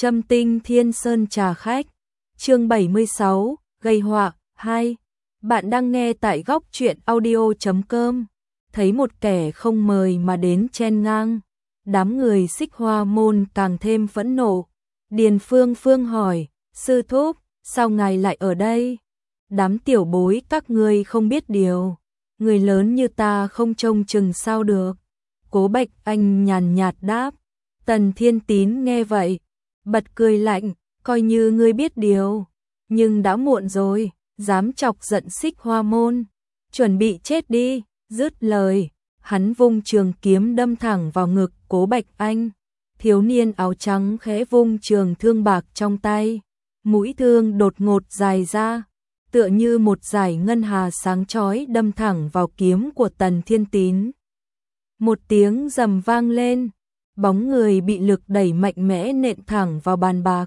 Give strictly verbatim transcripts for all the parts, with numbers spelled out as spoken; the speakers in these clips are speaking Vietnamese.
Trâm Tinh Thiên Sơn trà khách. Chương bảy mươi sáu, gây họa hai. Bạn đang nghe tại góc truyện audio chấm com. Thấy một kẻ không mời mà đến chen ngang, đám người Xích Hoa môn càng thêm phẫn nộ. Điền Phương Phương hỏi, sư thúc, sao ngài lại ở đây? Đám tiểu bối các ngươi không biết điều, người lớn như ta không trông chừng sao được. Cố Bạch Anh nhàn nhạt đáp. Tần Thiên Tín nghe vậy, bật cười lạnh, coi như ngươi biết điều, nhưng đã muộn rồi, dám chọc giận Xích Hoa môn, chuẩn bị chết đi. Dứt lời, hắn vung trường kiếm đâm thẳng vào ngực Cố Bạch Anh. Thiếu niên áo trắng khẽ vung trường thương bạc trong tay, mũi thương đột ngột dài ra, tựa như một dải ngân hà sáng chói đâm thẳng vào kiếm của Tần Thiên Tín. Một tiếng rầm vang lên, bóng người bị lực đẩy mạnh mẽ nện thẳng vào bàn bạc,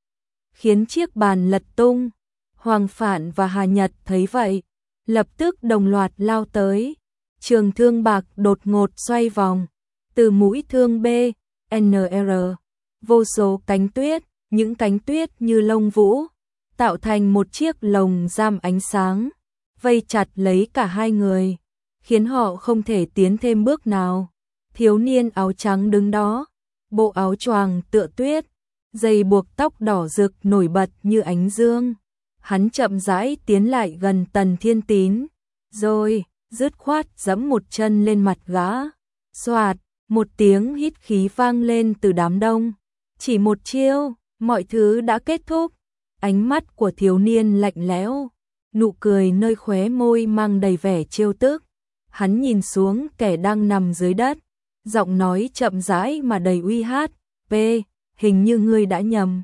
khiến chiếc bàn lật tung. Hoàng Phạn và Hà Nhật thấy vậy, lập tức đồng loạt lao tới. Trường thương bạc đột ngột xoay vòng, từ mũi thương B, N R, vô số cánh tuyết, những cánh tuyết như lông vũ, tạo thành một chiếc lồng giam ánh sáng, vây chặt lấy cả hai người, khiến họ không thể tiến thêm bước nào. Thiếu niên áo trắng đứng đó, bộ áo choàng tựa tuyết, dây buộc tóc đỏ rực nổi bật như ánh dương. Hắn chậm rãi tiến lại gần Tần Thiên Tín, rồi dứt khoát giẫm một chân lên mặt gã. Xoạt, một tiếng hít khí vang lên từ đám đông. Chỉ một chiêu, mọi thứ đã kết thúc. Ánh mắt của thiếu niên lạnh lẽo, nụ cười nơi khóe môi mang đầy vẻ trêu tức. Hắn nhìn xuống kẻ đang nằm dưới đất, giọng nói chậm rãi mà đầy uy hát, "P, hình như ngươi đã nhầm.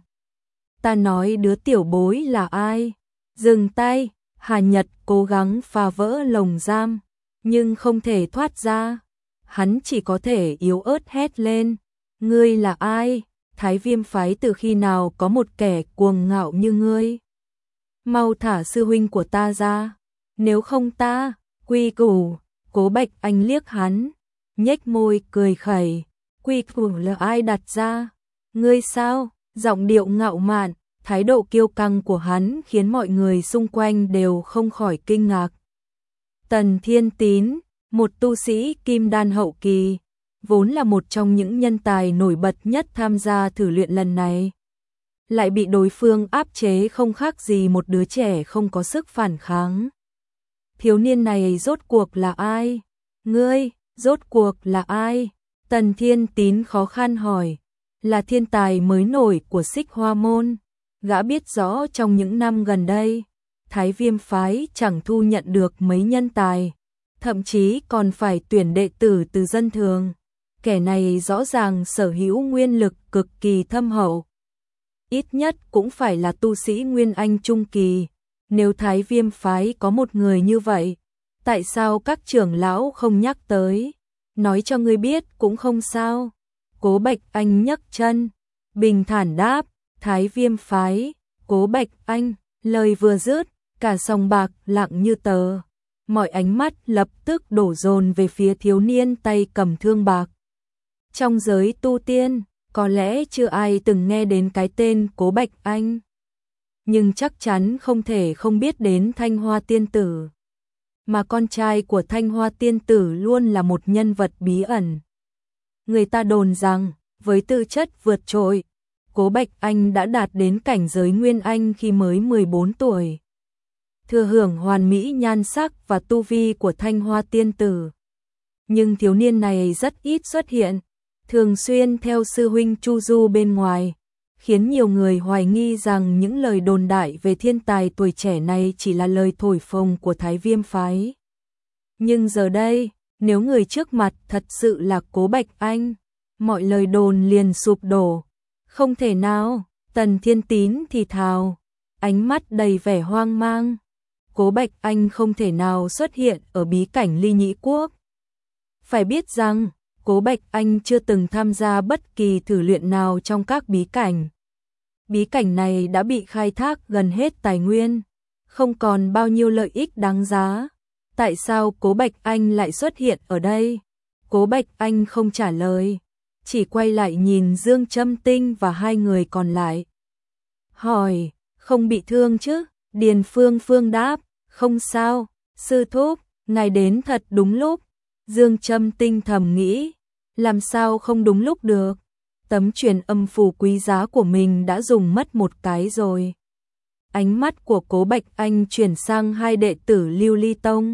Ta nói đứa tiểu bối là ai?" Dừng tay, Hà Nhật cố gắng phá vỡ lồng giam, nhưng không thể thoát ra. Hắn chỉ có thể yếu ớt hét lên, "Ngươi là ai? Thái Viêm phái từ khi nào có một kẻ cuồng ngạo như ngươi? Mau thả sư huynh của ta ra, nếu không ta quy củ." Cố Bạch Anh liếc hắn, nhếch môi cười khẩy, "Quy củ là ai đặt ra? Ngươi sao?" Giọng điệu ngạo mạn, thái độ kiêu căng của hắn khiến mọi người xung quanh đều không khỏi kinh ngạc. Tần Thiên Tín, một tu sĩ kim đan hậu kỳ, vốn là một trong những nhân tài nổi bật nhất tham gia thử luyện lần này, lại bị đối phương áp chế không khác gì một đứa trẻ không có sức phản kháng. Thiếu niên này rốt cuộc là ai? Ngươi, rốt cuộc là ai? Tần Thiên Tín khó khăn hỏi. Là thiên tài mới nổi của Xích Hoa môn. Gã biết rõ trong những năm gần đây, Thái Viêm phái chẳng thu nhận được mấy nhân tài, thậm chí còn phải tuyển đệ tử từ dân thường. Kẻ này rõ ràng sở hữu nguyên lực cực kỳ thâm hậu, ít nhất cũng phải là tu sĩ Nguyên Anh trung kỳ. Nếu Thái Viêm phái có một người như vậy, tại sao các trưởng lão không nhắc tới? Nói cho ngươi biết cũng không sao. Cố Bạch Anh nhấc chân, bình thản đáp, Thái Viêm phái. Cố Bạch Anh, lời vừa dứt, cả sòng bạc lặng như tờ. Mọi ánh mắt lập tức đổ dồn về phía thiếu niên tay cầm thương bạc. Trong giới tu tiên, có lẽ chưa ai từng nghe đến cái tên Cố Bạch Anh, nhưng chắc chắn không thể không biết đến Thanh Hoa Tiên Tử. Mà con trai của Thanh Hoa Tiên Tử luôn là một nhân vật bí ẩn. Người ta đồn rằng, với tư chất vượt trội, Cố Bạch Anh đã đạt đến cảnh giới Nguyên Anh khi mới mười bốn tuổi. Thừa hưởng hoàn mỹ nhan sắc và tu vi của Thanh Hoa Tiên Tử. Nhưng thiếu niên này rất ít xuất hiện, thường xuyên theo sư huynh chu du bên ngoài, khiến nhiều người hoài nghi rằng những lời đồn đại về thiên tài tuổi trẻ này chỉ là lời thổi phồng của Thái Viêm phái. Nhưng giờ đây, nếu người trước mặt thật sự là Cố Bạch Anh, mọi lời đồn liền sụp đổ. Không thể nào, Tần Thiên Tín thì thào, ánh mắt đầy vẻ hoang mang. Cố Bạch Anh không thể nào xuất hiện ở bí cảnh Ly Nhĩ Quốc. Phải biết rằng, Cố Bạch Anh chưa từng tham gia bất kỳ thử luyện nào trong các bí cảnh. Bí cảnh này đã bị khai thác gần hết tài nguyên, không còn bao nhiêu lợi ích đáng giá. Tại sao Cố Bạch Anh lại xuất hiện ở đây? Cố Bạch Anh không trả lời. chỉ quay lại nhìn Dương Châm Tinh và hai người còn lại. Hỏi, không bị thương chứ? Điền Phương Phương đáp, không sao, sư thúc, ngài đến thật đúng lúc. Dương Châm Tinh thầm nghĩ, làm sao không đúng lúc được, tấm truyền âm phù quý giá của mình đã dùng mất một cái rồi. Ánh mắt của Cố Bạch Anh chuyển sang hai đệ tử Lưu Ly Tông.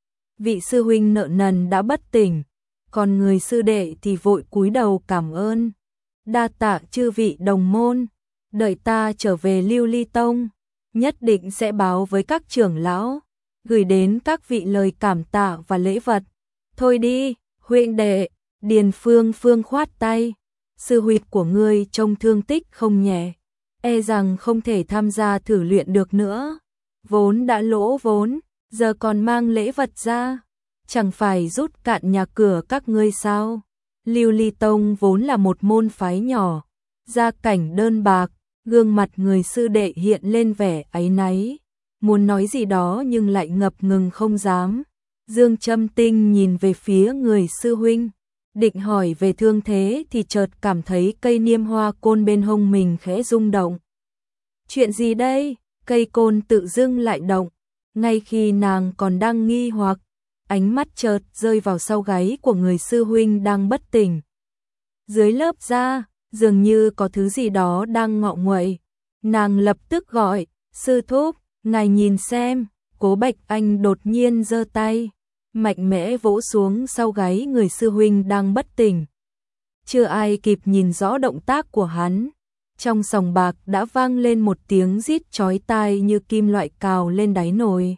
Vị sư huynh nợ nần đã bất tỉnh, còn người sư đệ thì vội cúi đầu cảm ơn. Đa tạ chư vị đồng môn, đợi ta trở về Lưu Ly Tông, nhất định sẽ báo với các trưởng lão, gửi đến các vị lời cảm tạ và lễ vật. Thôi đi, huynh đệ, Điền Phương Phương khoát tay, sư huynh của ngươi trông thương tích không nhẹ, e rằng không thể tham gia thử luyện được nữa. Vốn đã lỗ vốn, giờ còn mang lễ vật ra, chẳng phải rút cạn nhà cửa các ngươi sao? Lưu Ly Tông vốn là một môn phái nhỏ, gia cảnh đơn bạc, gương mặt người sư đệ hiện lên vẻ áy náy, muốn nói gì đó nhưng lại ngập ngừng không dám. Dương Châm Tinh nhìn về phía người sư huynh, định hỏi về thương thế thì chợt cảm thấy cây niêm hoa côn bên hông mình khẽ rung động. Chuyện gì đây? Cây côn tự dưng lại động, ngay khi nàng còn đang nghi hoặc, ánh mắt chợt rơi vào sau gáy của người sư huynh đang bất tỉnh. Dưới lớp da, dường như có thứ gì đó đang ngọ nguậy. Nàng lập tức gọi, sư thúc, ngài nhìn xem. Cố Bạch Anh đột nhiên giơ tay, mạnh mẽ vỗ xuống sau gáy người sư huynh đang bất tỉnh. Chưa ai kịp nhìn rõ động tác của hắn, trong sòng bạc đã vang lên một tiếng rít chói tai như kim loại cào lên đáy nồi,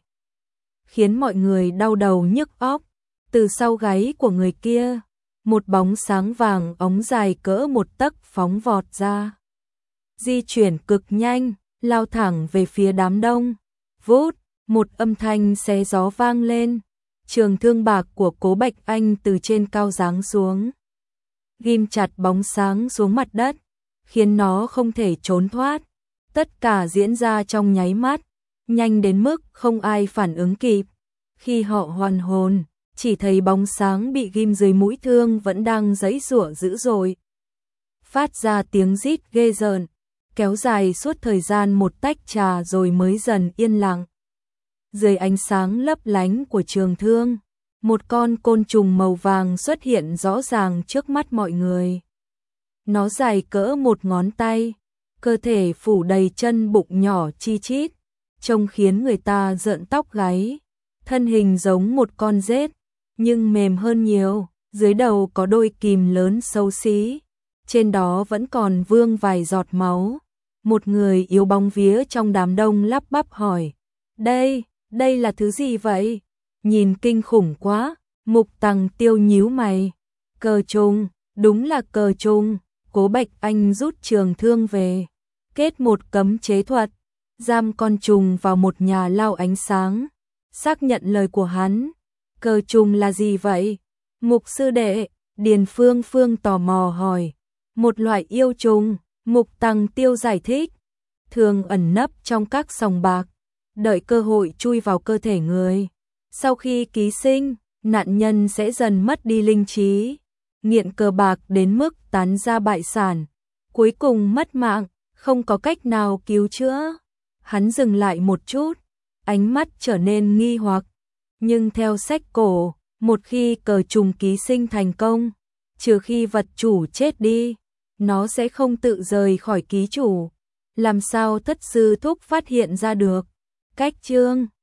khiến mọi người đau đầu nhức óc. Từ sau gáy của người kia, một bóng sáng vàng ống dài cỡ một tấc phóng vọt ra, di chuyển cực nhanh, lao thẳng về phía đám đông. Vút, một âm thanh xé gió vang lên, trường thương bạc của Cố Bạch Anh từ trên cao giáng xuống, ghim chặt bóng sáng xuống mặt đất, khiến nó không thể trốn thoát. Tất cả diễn ra trong nháy mắt, nhanh đến mức không ai phản ứng kịp. Khi họ hoàn hồn, chỉ thấy bóng sáng bị ghim dưới mũi thương vẫn đang giãy giụa dữ dội, phát ra tiếng rít ghê rợn, kéo dài suốt thời gian một tách trà rồi mới dần yên lặng. Dưới ánh sáng lấp lánh của trường thương, một con côn trùng màu vàng xuất hiện rõ ràng trước mắt mọi người. Nó dài cỡ một ngón tay, cơ thể phủ đầy chân bụng nhỏ chi chít, trông khiến người ta rợn tóc gáy. Thân hình giống một con rết, nhưng mềm hơn nhiều, dưới đầu có đôi kìm lớn xấu xí, trên đó vẫn còn vương vài giọt máu. Một người yếu bóng vía trong đám đông lắp bắp hỏi, đây, đây là thứ gì vậy? Nhìn kinh khủng quá. Mục Tằng Tiêu nhíu mày, cờ trùng, đúng là cờ trùng. Cố Bạch Anh rút trường thương về, kết một cấm chế thuật, giam con trùng vào một nhà lao ánh sáng. Xác nhận lời của hắn, cờ trùng là gì vậy? Mục sư đệ, Điền Phương Phương tò mò hỏi. Một loại yêu trùng, Mục Tằng Tiêu giải thích, thường ẩn nấp trong các sòng bạc, đợi cơ hội chui vào cơ thể người. Sau khi ký sinh, nạn nhân sẽ dần mất đi linh trí, nghiện cờ bạc đến mức tán ra bại sản, cuối cùng mất mạng, không có cách nào cứu chữa. Hắn dừng lại một chút, ánh mắt trở nên nghi hoặc, nhưng theo sách cổ, một khi cờ trùng ký sinh thành công, trừ khi vật chủ chết đi, nó sẽ không tự rời khỏi ký chủ. Làm sao Thất sư thúc phát hiện ra được? Cách chương